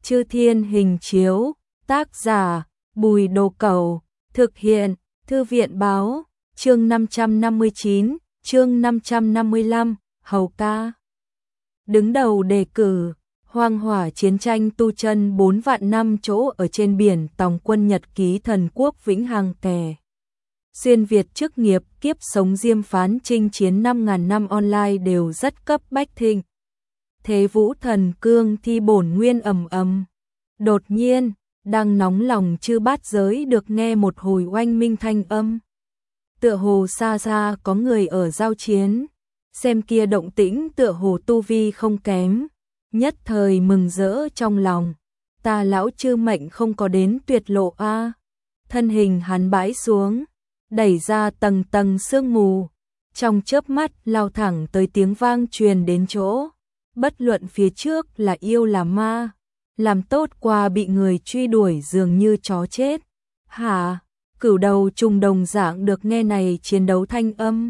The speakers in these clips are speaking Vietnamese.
Chư Thiên Hình Chiếu, tác giả Bùi Đồ Cẩu, thực hiện Thư viện Báo, chương 559, chương 555, Hầu ca. Đứng đầu đề cử, hoang hỏa chiến tranh tu chân 4 vạn năm chỗ ở trên biển tòng quân nhật ký thần quốc vĩnh hằng kè. Xuyên Việt chức nghiệp kiếp sống diêm phán chinh chiến 5.000 năm online đều rất cấp bách thịnh. Thế vũ thần cương thi bổn nguyên ầm ầm. Đột nhiên, đang nóng lòng chư bát giới được nghe một hồi oanh minh thanh âm. Tựa hồ xa xa có người ở giao chiến, xem kia động tĩnh tựa hồ tu vi không kém, nhất thời mừng rỡ trong lòng. Ta lão chư mệnh không có đến tuyệt lộ a. Thân hình hắn bãi xuống, đẩy ra tầng tầng sương mù, trong chớp mắt lao thẳng tới tiếng vang truyền đến chỗ. Bất luận phía trước là yêu là ma, làm tốt qua bị người truy đuổi dường như chó chết. Hả? Cửu đầu trùng đồng dạng được nghe này chiến đấu thanh âm.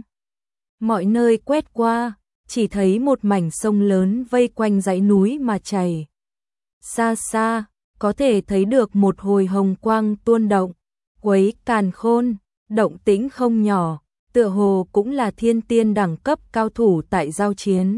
Mọi nơi quét qua, chỉ thấy một mảnh sông lớn vây quanh dãy núi mà chảy. Xa xa, có thể thấy được một hồi hồng quang tuôn động, quấy càn khôn, động tĩnh không nhỏ, tựa hồ cũng là thiên tiên đẳng cấp cao thủ tại giao chiến.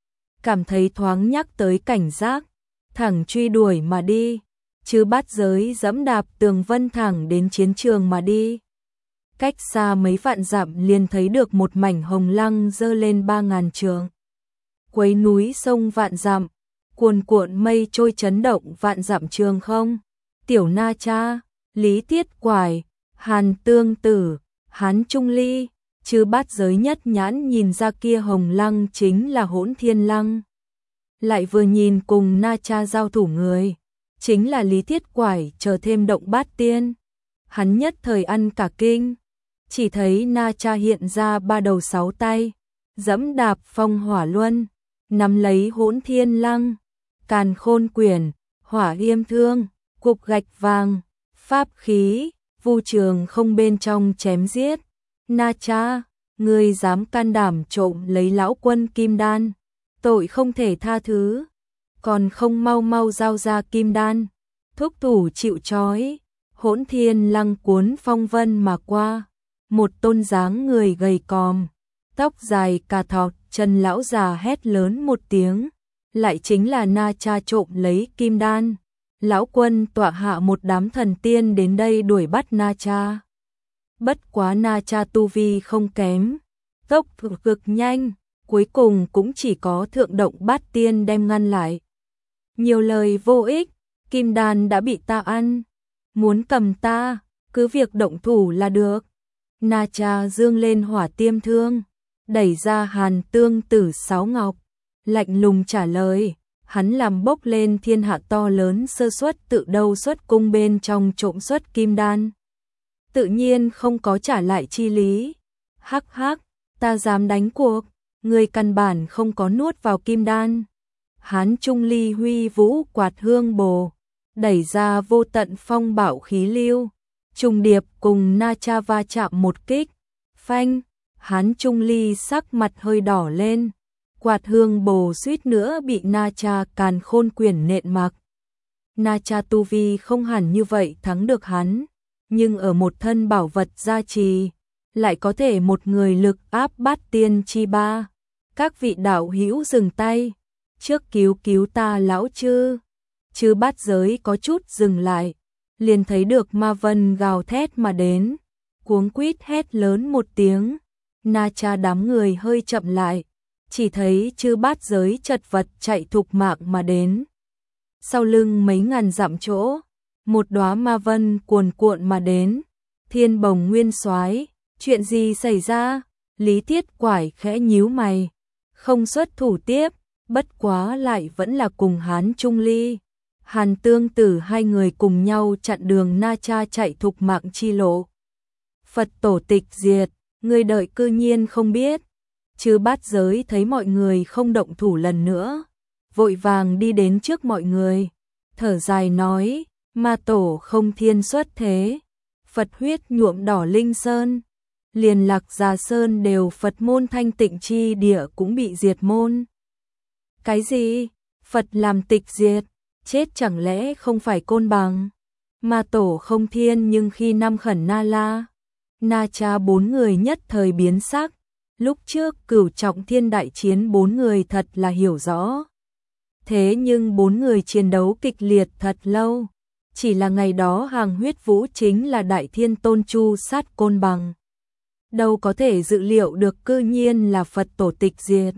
Cảm thấy thoáng nhắc tới cảnh giác, thẳng truy đuổi mà đi, chứ bát giới dẫm đạp tường vân thẳng đến chiến trường mà đi. Cách xa mấy vạn dặm liền thấy được một mảnh hồng lăng dơ lên 3.000 trượng. Quấy núi sông vạn dặm, cuồn cuộn mây trôi chấn động vạn dặm trường không. Tiểu Na Cha, Lý Tiết Quải, Hàn Tương Tử, Hán Trung Ly, chứ bát giới nhất nhãn nhìn ra kia hồng lăng chính là Hỗn Thiên Lăng. Lại vừa nhìn cùng Na Cha giao thủ người, chính là Lý Thiết Quải chờ thêm động bát tiên. Hắn nhất thời ăn cả kinh, chỉ thấy Na Cha hiện ra 3 đầu 6 tay, dẫm đạp phong hỏa luân, nắm lấy Hỗn Thiên Lăng, càn khôn quyển, hỏa yêm thương, cục gạch vàng, pháp khí, vu trường không bên trong chém giết. Na Cha, ngươi dám can đảm trộm lấy lão quân kim đan, tội không thể tha thứ, còn không mau mau giao ra kim đan. Thúc thủ chịu trói. Hỗn Thiên Lăng cuốn phong vân mà qua, một tôn dáng người gầy còm, tóc dài cà thọt, chân lão già hét lớn một tiếng, lại chính là Na Cha trộm lấy kim đan. Lão quân tọa hạ một đám thần tiên đến đây đuổi bắt Na Cha. Bất quá Na Cha tu vi không kém, tốc độ cực nhanh, cuối cùng cũng chỉ có thượng động bát tiên đem ngăn lại. Nhiều lời vô ích, kim đan đã bị ta ăn, muốn cầm ta, cứ việc động thủ là được. Na Cha dương lên hỏa tiêm thương, đẩy ra Hàn Tương Tử Sáu Ngọc, lạnh lùng trả lời, hắn làm bốc lên thiên hạ to lớn sơ suất tự đâu xuất cung bên trong trộm xuất kim đan. Tự nhiên không có trả lại chi lý. Hắc hắc, ta dám đánh cuộc, người căn bản không có nuốt vào kim đan. Hán Trung Ly huy vũ quạt hương bồ, đẩy ra vô tận phong bạo khí lưu, trùng điệp cùng Na Cha va chạm một kích. Phanh, Hán Trung Ly sắc mặt hơi đỏ lên, quạt hương bồ suýt nữa bị Na Cha càn khôn quyển nện mặc. Na Cha tu vi không hẳn như vậy thắng được hắn, nhưng ở một thân bảo vật gia trì, lại có thể một người lực áp bát tiên chi ba. Các vị đạo hữu dừng tay, trước cứu cứu ta lão chư. Chư bát giới có chút dừng lại, liền thấy được ma vân gào thét mà đến, cuống quýt hét lớn một tiếng. Na Cha đám người hơi chậm lại, chỉ thấy chư bát giới chật vật chạy thục mạng mà đến. Sau lưng mấy ngàn dặm chỗ, một đóa ma vân cuồn cuộn mà đến. Thiên Bồng Nguyên Soái, chuyện gì xảy ra? Lý Thiết Quải khẽ nhíu mày, không xuất thủ tiếp, bất quá lại vẫn là cùng Hán Trung Ly, Hàn Tương Tử hai người cùng nhau chặn đường Na Cha chạy thục mạng chi lộ. Phật tổ tịch diệt, người đợi cư nhiên không biết. Chứ bát giới thấy mọi người không động thủ lần nữa, vội vàng đi đến trước mọi người, thở dài nói, ma tổ không thiên xuất thế, Phật huyết nhuộm đỏ linh sơn, liền Lạc Già Sơn đều Phật môn thanh tịnh chi địa cũng bị diệt môn. Cái gì? Phật làm tịch diệt? chết chẳng lẽ không phải Côn Bằng? Ma tổ Không Thiên nhưng khi năm khẩn Na La, Na Cha bốn người nhất thời biến sắc. Lúc trước Cửu Trọng Thiên đại chiến bốn người thật là hiểu rõ. Thế nhưng bốn người chiến đấu kịch liệt thật lâu. Chỉ là ngày đó Hàng Huyết Vũ chính là Đại Thiên Tôn Chu sát Côn Bằng. Đâu có thể dự liệu được cư nhiên là Phật tổ tịch diệt.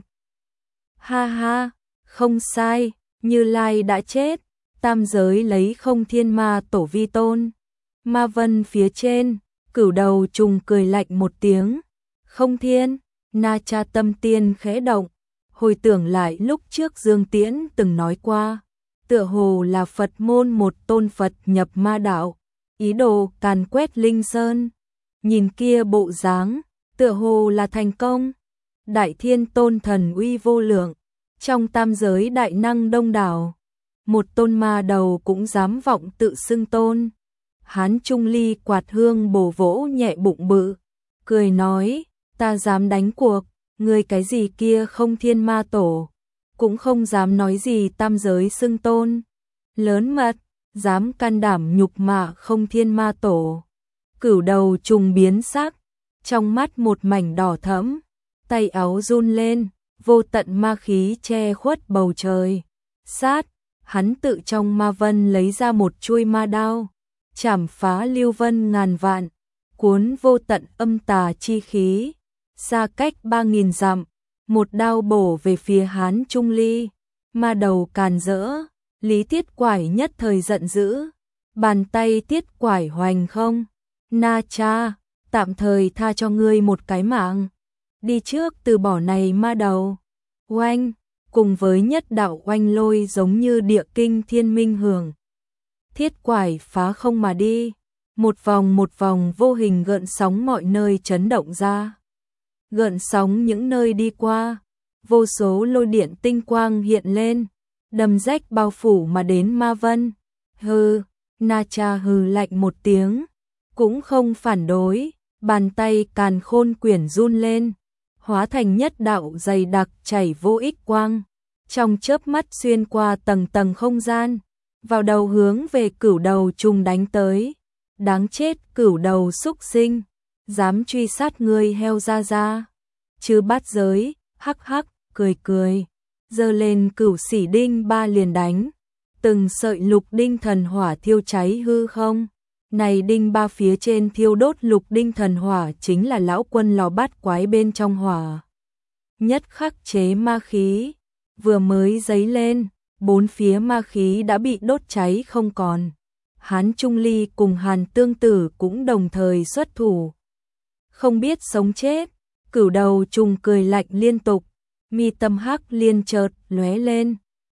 Ha ha, không sai, Như Lai đã chết, tam giới lấy Không Thiên ma tổ vi tôn. Ma vân phía trên, Cửu Đầu Trùng cười lạnh một tiếng. Không Thiên, Na Cha tâm tiên khẽ động, hồi tưởng lại lúc trước Dương Tiễn từng nói qua, tựa hồ là Phật môn một tôn Phật nhập ma đạo, ý đồ càn quét Linh Sơn. Nhìn kia bộ dáng, tựa hồ là thành công. Đại Thiên Tôn thần uy vô lượng, trong tam giới đại năng đông đảo, một tôn ma đầu cũng dám vọng tự xưng tôn. Hán Trung Ly quạt hương bổ vỗ nhẹ bụng bự, cười nói, ta dám đánh cuộc, người cái gì kia Không Thiên ma tổ, cũng không dám nói gì tam giới xưng tôn. Lớn mật, dám can đảm nhục mạ Không Thiên ma tổ. Cửu Đầu Trùng biến sắc, trong mắt một mảnh đỏ thẫm, tay áo run lên, vô tận ma khí che khuất bầu trời. Sát, hắn tự trong ma vân lấy ra một chuôi ma đao, chảm phá lưu vân ngàn vạn, cuốn vô tận âm tà chi khí, xa cách 3000 dặm, một đao bổ về phía Hán Trung Ly. Ma đầu càn rỡ, Lý Tiết Quải nhất thời giận dữ, bàn tay Tiết Quải hoành không. Na Cha, tạm thời tha cho ngươi một cái mạng, đi trước từ bỏ này ma đầu. Oanh, cùng với nhất đạo oanh lôi giống như địa kinh thiên minh hưởng. Thiết Quải phá không mà đi, một vòng vô hình gợn sóng mọi nơi chấn động ra. Gợn sóng những nơi đi qua, vô số lôi điện tinh quang hiện lên, đầm rách bao phủ mà đến ma vân. Hừ, Na Cha hừ lạnh một tiếng, cũng không phản đối, bàn tay càn khôn quyển run lên, hóa thành nhất đạo dày đặc chảy vô ích quang, trong chớp mắt xuyên qua tầng tầng không gian, vào đầu hướng về Cửu Đầu Trùng đánh tới. Đáng chết Cửu Đầu xúc sinh, dám truy sát ngươi heo ra ra. Chư Bát Giới, hắc hắc, cười, giơ lên Cửu Xỉ Đinh ba liền đánh, từng sợi lục đinh thần hỏa thiêu cháy hư không. Này đinh ba phía trên thiêu đốt lục đinh thần hỏa chính là lão quân lò bát quái bên trong hỏa nhất khắc chế ma khí, vừa mới dấy lên, bốn phía ma khí đã bị đốt cháy không còn. Hán Trung Ly cùng Hàn Tương Tử cũng đồng thời xuất thủ, không biết sống chết. Cửu Đầu Trùng cười lạnh liên tục, mi tâm hắc liên chợt lóe lên,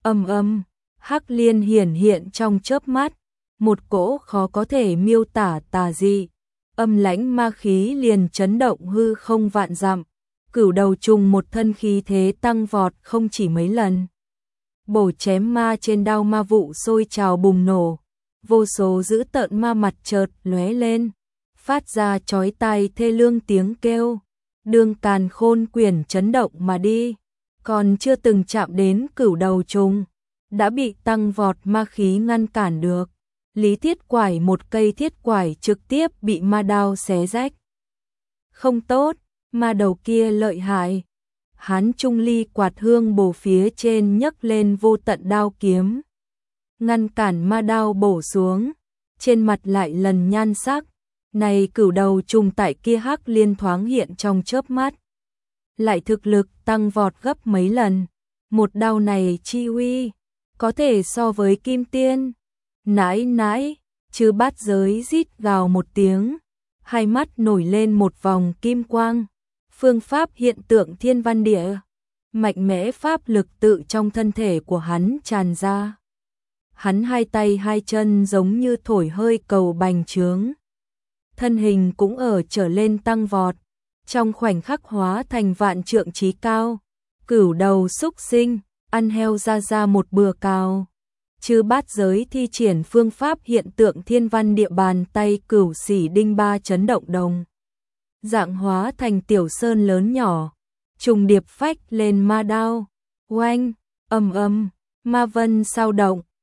hắc liên hiển hiện trong chớp mắt, một cỗ khó có thể miêu tả tà dị, âm lãnh ma khí liền chấn động hư không vạn dặm. Cửu Đầu Trùng một thân khí thế tăng vọt không chỉ mấy lần, bổ chém ma trên đao ma vụ sôi trào bùng nổ, vô số dữ tợn ma mặt chợt lóe lên, phát ra chói tai thê lương tiếng kêu. Đường càn khôn quyển chấn động mà đi, còn chưa từng chạm đến Cửu Đầu Trùng, đã bị tăng vọt ma khí ngăn cản được. Lý Thiết Quải một cây thiết quải trực tiếp bị ma đao xé rách. Không tốt, ma đầu kia lợi hại. Hán Trung Ly quạt hương bổ phía trên nhấc lên vô tận đao kiếm, ngăn cản ma đao bổ xuống, trên mặt lại lần nhan sắc. Này Cửu Đầu Trùng tại kia hắc liên thoáng hiện trong chớp mắt, lại thực lực tăng vọt gấp mấy lần. Một đao này chi uy, có thể so với kim tiên. Nãi, Chư Bát Giới rít gào một tiếng, hai mắt nổi lên một vòng kim quang. Phương pháp hiện tượng thiên văn địa, mạnh mẽ pháp lực tự trong thân thể của hắn tràn ra. Hắn hai tay hai chân giống như thổi hơi cầu bành trướng, thân hình cũng ở trở lên tăng vọt, trong khoảnh khắc hóa thành vạn trượng trí cao. Cửu Đầu xúc sinh, ăn heo ra một bừa cào. Chư Bát Giới thi triển phương pháp hiện tượng thiên văn địa, bàn tay Cửu Xỉ Đinh ba chấn động đồng dạng hóa thành tiểu sơn lớn nhỏ, trùng điệp phách lên ma đao. Oanh, ma vân sao động,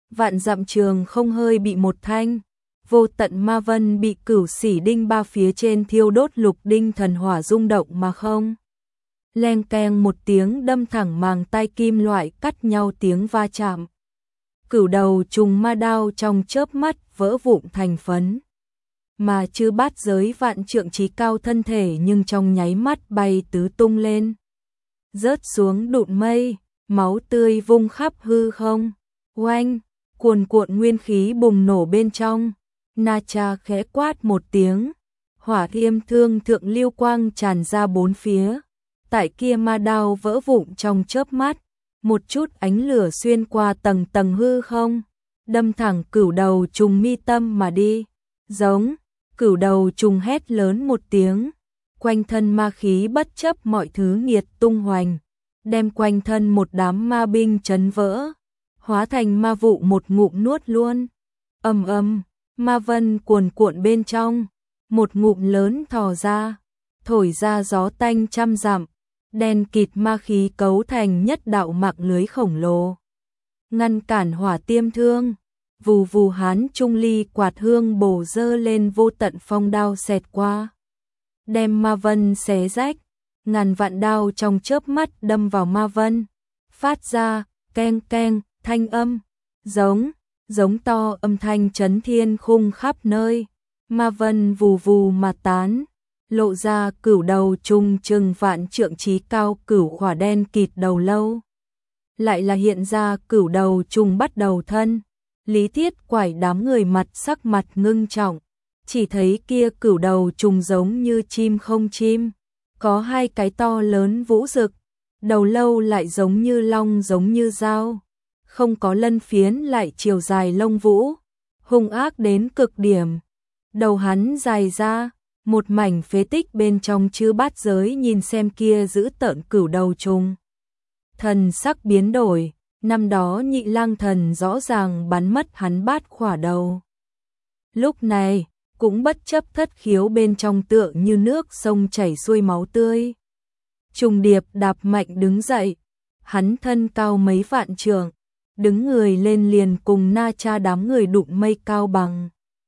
Vạn dặm trường không hơi bị một thanh. Vô tận ma vân bị cửu xỉ đinh ba phía trên thiêu đốt lục đinh thần hỏa rung động mà không. Leng keng một tiếng đâm thẳng màng tai kim loại cắt nhau tiếng va chạm. Cửu đầu trùng ma đao trong chớp mắt vỡ vụn thành phấn. Mà chư bát giới vạn trượng trí cao thân thể nhưng trong nháy mắt bay tứ tung lên. Rớt xuống đụn mây, máu tươi vung khắp hư không. Oanh, cuồn cuộn nguyên khí bùng nổ bên trong. Na Cha khẽ quát một tiếng. Hỏa thiêm thương thượng lưu quang tràn ra bốn phía. Tại kia ma đao vỡ vụn trong chớp mắt. Một chút ánh lửa xuyên qua tầng tầng hư không. Đâm thẳng cửu đầu trùng mi tâm mà đi. Giống, cửu đầu trùng hét lớn một tiếng. Quanh thân ma khí bất chấp mọi thứ nghiệt tung hoành. Đem quanh thân một đám ma binh chấn vỡ. Hóa thành ma vụ một ngụm nuốt luôn. Ầm ầm, ma vân cuồn cuộn bên trong. Một ngụm lớn thò ra. Thổi ra gió tanh trăm dặm. Đen kịt ma khí cấu thành nhất đạo mạng lưới khổng lồ. Ngăn cản hỏa tiêm thương. Vù vù hán trung ly quạt hương bổ dơ lên vô tận phong đao xẹt qua. Đem ma vân xé rách. Ngàn vạn đao trong chớp mắt đâm vào ma vân. Phát ra, keng keng, thanh âm. Giống to âm thanh chấn thiên khung khắp nơi. Ma vân vù vù mà tán. Lộ ra cửu đầu trùng trừng vạn trượng trí cao cửu hỏa đen kịt đầu lâu. Lại là hiện ra cửu đầu trùng bắt đầu thân. Lý Thiết Quải đám người mặt sắc mặt ngưng trọng. Chỉ thấy kia cửu đầu trùng giống như chim không chim. Có hai cái to lớn vũ rực. Đầu lâu lại giống như long giống như dao. Không có lân phiến lại chiều dài lông vũ. Hung ác đến cực điểm. Đầu hắn dài ra. Một mảnh phế tích bên trong chư bát giới nhìn xem kia giữ tợn cửu đầu trùng. Thần sắc biến đổi, năm đó Nhị Lang Thần rõ ràng bắn mất hắn bát khỏa đầu. Lúc này, cũng bất chấp thất khiếu bên trong tựa như nước sông chảy xuôi máu tươi. Trùng điệp đạp mạnh đứng dậy, hắn thân cao mấy vạn trượng, đứng người lên liền cùng Na Cha đám người đụng mây cao bằng.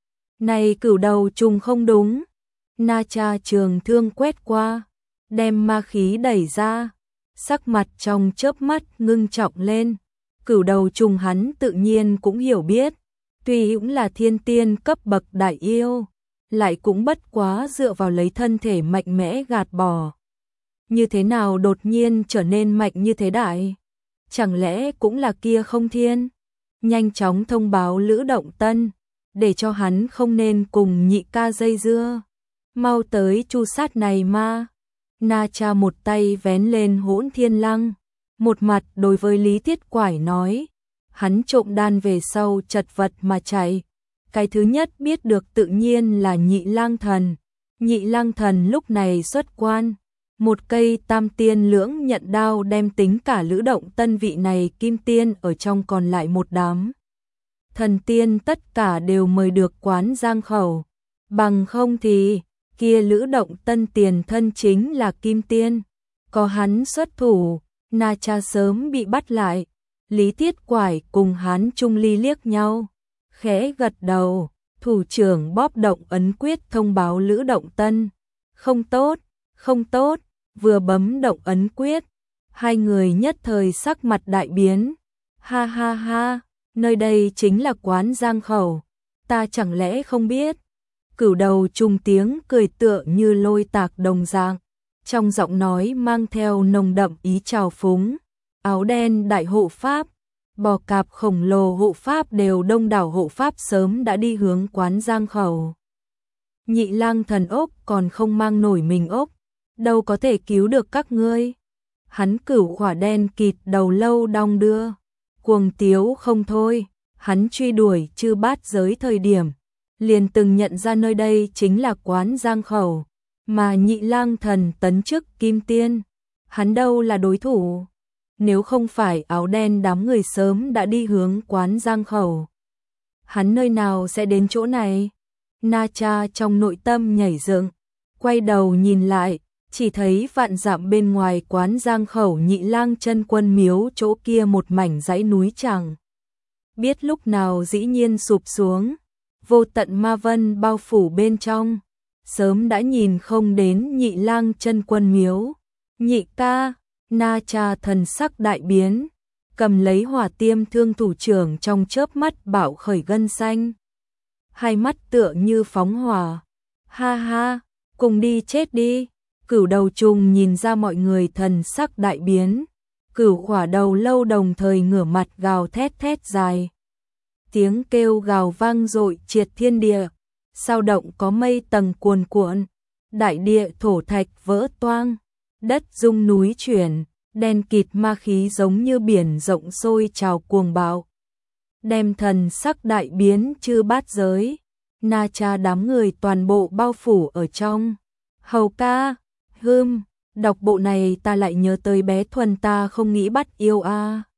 Này cửu đầu trùng không đúng. Na Cha trường thương quét qua, đem ma khí đẩy ra, sắc mặt trong chớp mắt ngưng trọng lên. Cửu đầu trùng hắn tự nhiên cũng hiểu biết, tuy cũng là thiên tiên cấp bậc đại yêu, lại cũng bất quá dựa vào lấy thân thể mạnh mẽ gạt bỏ. Như thế nào đột nhiên trở nên mạnh như thế đại? Chẳng lẽ cũng là kia không thiên? Nhanh chóng thông báo Lữ Động Tân, để cho hắn không nên cùng Nhị ca dây dưa. Mau tới chu sát này ma. Na Cha một tay vén lên Hỗn Thiên Lăng, một mặt đối với Lý Thiết Quải nói, hắn trộm đan về sau chật vật mà chạy. Cái thứ nhất biết được tự nhiên là Nhị Lang Thần. Nhị Lang Thần lúc này xuất quan, một cây tam tiên lưỡng nhận đao đem tính cả Lữ Động Tân vị này kim tiên ở trong còn lại một đám. Thần tiên tất cả đều mời được quán giang khẩu, bằng không thì kia Lữ Động Tân tiền thân chính là kim tiên, có hắn xuất thủ, Na Cha sớm bị bắt lại. Lý Thiết Quải cùng hắn Trung Ly liếc nhau, khẽ gật đầu, thủ trưởng bóp động ấn quyết thông báo Lữ Động Tân. Không tốt, không tốt, vừa bấm động ấn quyết, hai người nhất thời sắc mặt đại biến. Ha ha ha, nơi đây chính là quán giang khẩu, ta chẳng lẽ không biết? Cửu đầu trùng tiếng cười tựa như lôi tạc đồng dạng, trong giọng nói mang theo nồng đậm ý trào phúng. Áo đen đại hộ pháp, bò cạp khổng lồ hộ pháp đều đông đảo hộ pháp sớm đã đi hướng quán giang khẩu. Nhị Lang Thần ốc còn không mang nổi mình ốc, đâu có thể cứu được các ngươi. Hắn cửu khỏa đen kịt đầu lâu đong đưa, cuồng tiếu không thôi. Hắn truy đuổi chư bát giới thời điểm, liền từng nhận ra nơi đây chính là quán giang khẩu, mà Nhị Lang Thần tấn chức kim tiên, hắn đâu là đối thủ. Nếu không phải áo đen đám người sớm đã đi hướng quán giang khẩu, hắn nơi nào sẽ đến chỗ này? Na Cha trong nội tâm nhảy dựng, quay đầu nhìn lại, chỉ thấy vạn dặm bên ngoài quán giang khẩu Nhị Lang chân quân miếu chỗ kia một mảnh dãy núi chẳng. biết lúc nào dĩ nhiên sụp xuống, vô tận ma vân bao phủ bên trong, sớm đã nhìn không đến Nhị Lang Chân Quân miếu. Nhị ca, Na Cha thần sắc đại biến, cầm lấy hỏa tiêm thương thủ trưởng trong chớp mắt bạo khởi gân xanh. Hai mắt tựa như phóng hỏa. Ha ha, cùng đi chết đi. Cửu đầu trùng nhìn ra mọi người thần sắc đại biến. Cửu khỏa đầu lâu đồng thời ngửa mặt gào thét thét dài. Tiếng kêu gào vang dội triệt thiên địa. Sao động có mây tầng cuồn cuộn. Đại địa thổ thạch vỡ toang. Đất rung núi chuyển. Đen kịt ma khí giống như biển rộng sôi trào cuồng bạo. Đem thần sắc đại biến chư bát giới. Na Cha đám người toàn bộ bao phủ ở trong. Hầu ca, đọc bộ này ta lại nhớ tới bé Thuần ta không nghĩ bắt yêu a.